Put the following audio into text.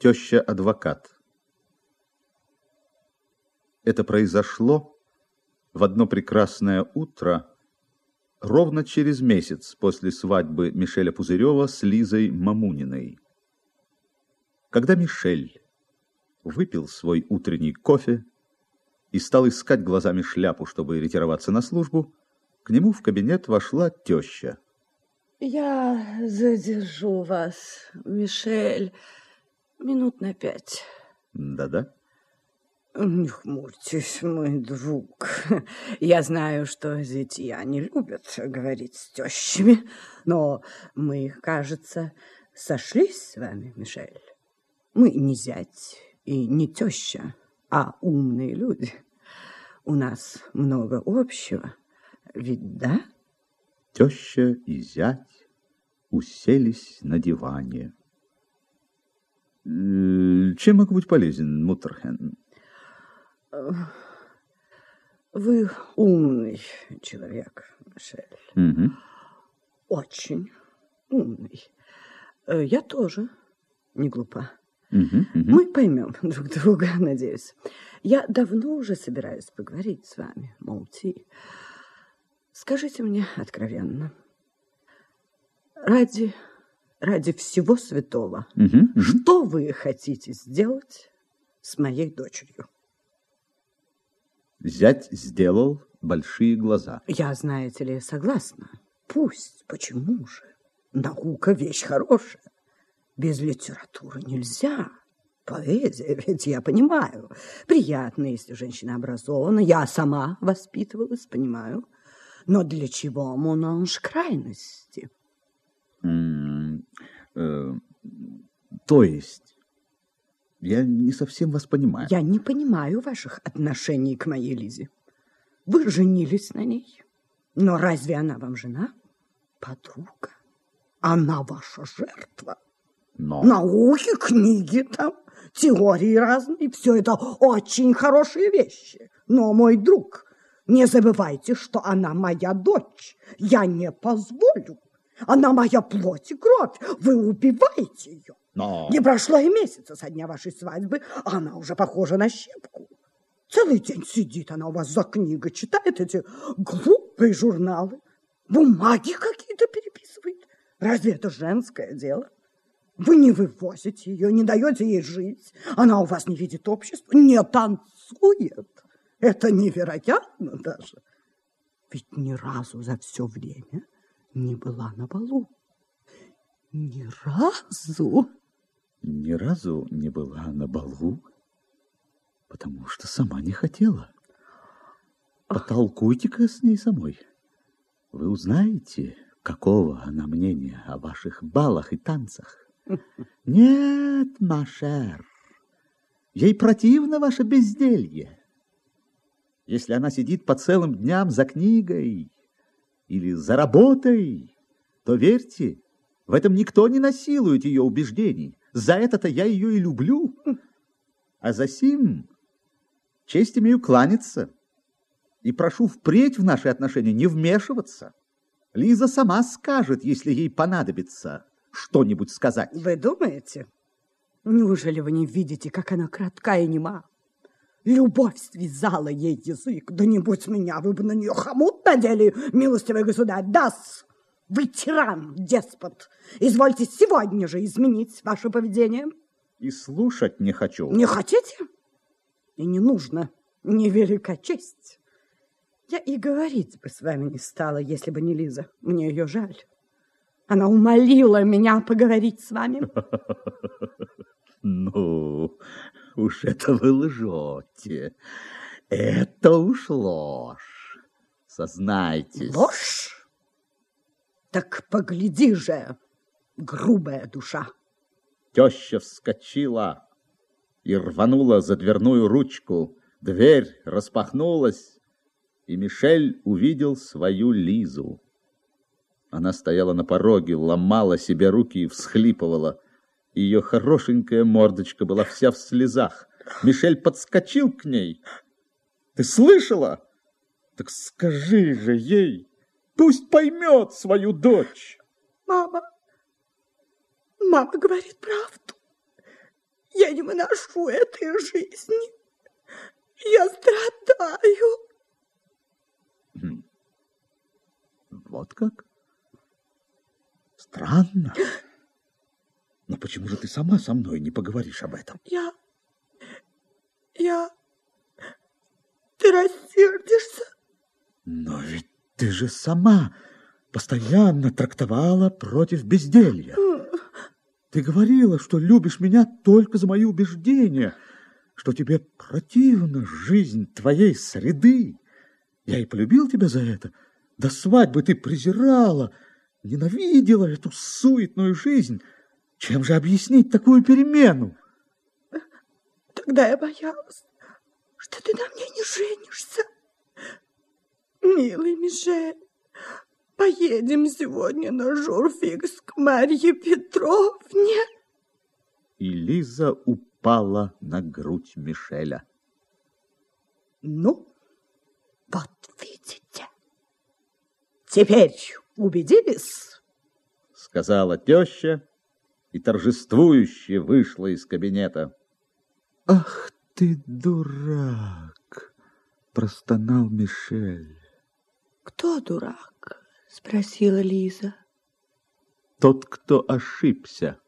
Теща-адвокат. Это произошло в одно прекрасное утро, ровно через месяц после свадьбы Мишеля Пузырева с Лизой Мамуниной. Когда Мишель выпил свой утренний кофе и стал искать глазами шляпу, чтобы ретироваться на службу, к нему в кабинет вошла теща. Я задержу вас, Мишель, минут на 5. Да-да. Не хмурьтесь, мой друг. Я знаю, что зятья не любят говорить с тещами, но мы, кажется, сошлись с вами, Мишель. Мы не зять и не теща, а умные люди. У нас много общего, ведь да? Теща и зять уселись на диване. Чем могу быть полезен, Муттерхен? Вы умный человек, Мишель. Угу. Очень умный. Я тоже не глупа. Угу. Мы поймем друг друга, надеюсь. Я давно уже собираюсь поговорить с вами, Молти. Скажите мне откровенно, ради всего святого, что вы хотите сделать с моей дочерью? Зять сделал большие глаза. Я, знаете ли, согласна. Пусть, почему же? Наука вещь хорошая. Без литературы нельзя. Поэзия, ведь я понимаю. Приятно, если женщина образована. Я сама воспитывалась, понимаю. Но для чего монанж крайности? То есть, я не совсем вас понимаю. Я не понимаю ваших отношений к моей Лизе. Вы женились на ней. Но разве она вам жена? Подруга. Она ваша жертва. Но... Науки, книги там, теории разные. Все это очень хорошие вещи. Но, мой друг, не забывайте, что она моя дочь. Я не позволю. Она моя плоть и кровь. Вы убиваете ее. Но... Не прошло и месяца со дня вашей свадьбы, а она уже похожа на щепку. Целый день сидит она у вас за книгой, читает эти глупые журналы, бумаги какие-то переписывает. Разве это женское дело? Вы не вывозите ее, не даете ей жить. Она у вас не видит общества, не танцует. Это невероятно даже. Ведь ни разу за все время не была на балу. Ни разу. Ни разу не была на балу, потому что сама не хотела. Потолкуйте-ка с ней самой. Вы узнаете, какого она мнения о ваших балах и танцах. Нет, Машер, ей противно ваше безделье. Если она сидит по целым дням за книгой или за работой, то верьте, в этом никто не насилует ее убеждений. За это-то я ее и люблю. А за сим честь имею кланяться. И прошу впредь в наши отношения не вмешиваться. Лиза сама скажет, если ей понадобится что-нибудь сказать. Вы думаете? Неужели вы не видите, как она кратка и нема? Любовь связала ей язык. Да не будь меня, вы бы на нее хомут надели, милостивый государь. Да-с, вы тиран, деспот. Извольте сегодня же изменить ваше поведение. И слушать не хочу. Не хотите? И не нужно. Невелика честь. Я и говорить бы с вами не стала, если бы не Лиза. Мне ее жаль. Она умолила меня поговорить с вами. Ну, уж это вы лжете. Это уж ложь. Сознайтесь. Ложь? Так погляди же, грубая душа. Теща вскочила и рванула за дверную ручку. Дверь распахнулась, и Мишель увидел свою Лизу. Она стояла на пороге, ломала себе руки и всхлипывала. Ее хорошенькая мордочка была вся в слезах. Мишель подскочил к ней. Ты слышала? Так скажи же ей, пусть поймет свою дочь. Мама говорит правду. Я не выношу этой жизни. Я страдаю. Вот как? Странно. Но почему же ты сама со мной не поговоришь об этом? Ты рассердишься? Но ведь ты же сама постоянно трактовала против безделья. Ты говорила, что любишь меня только за мои убеждения, что тебе противна жизнь твоей среды. Я и полюбил тебя за это. До свадьбы ты презирала, ненавидела эту суетную жизнь. Чем же объяснить такую перемену? Тогда я боялась, что ты на мне не женишься. Милый Мишель, поедем сегодня на журфикс к Марье Петровне. И Лиза упала на грудь Мишеля. Ну, вот видите. Теперь убедились? Сказала теща и торжествующе вышла из кабинета. Ах ты дурак, простонал Мишель. Кто дурак? Спросила Лиза. Тот, кто ошибся.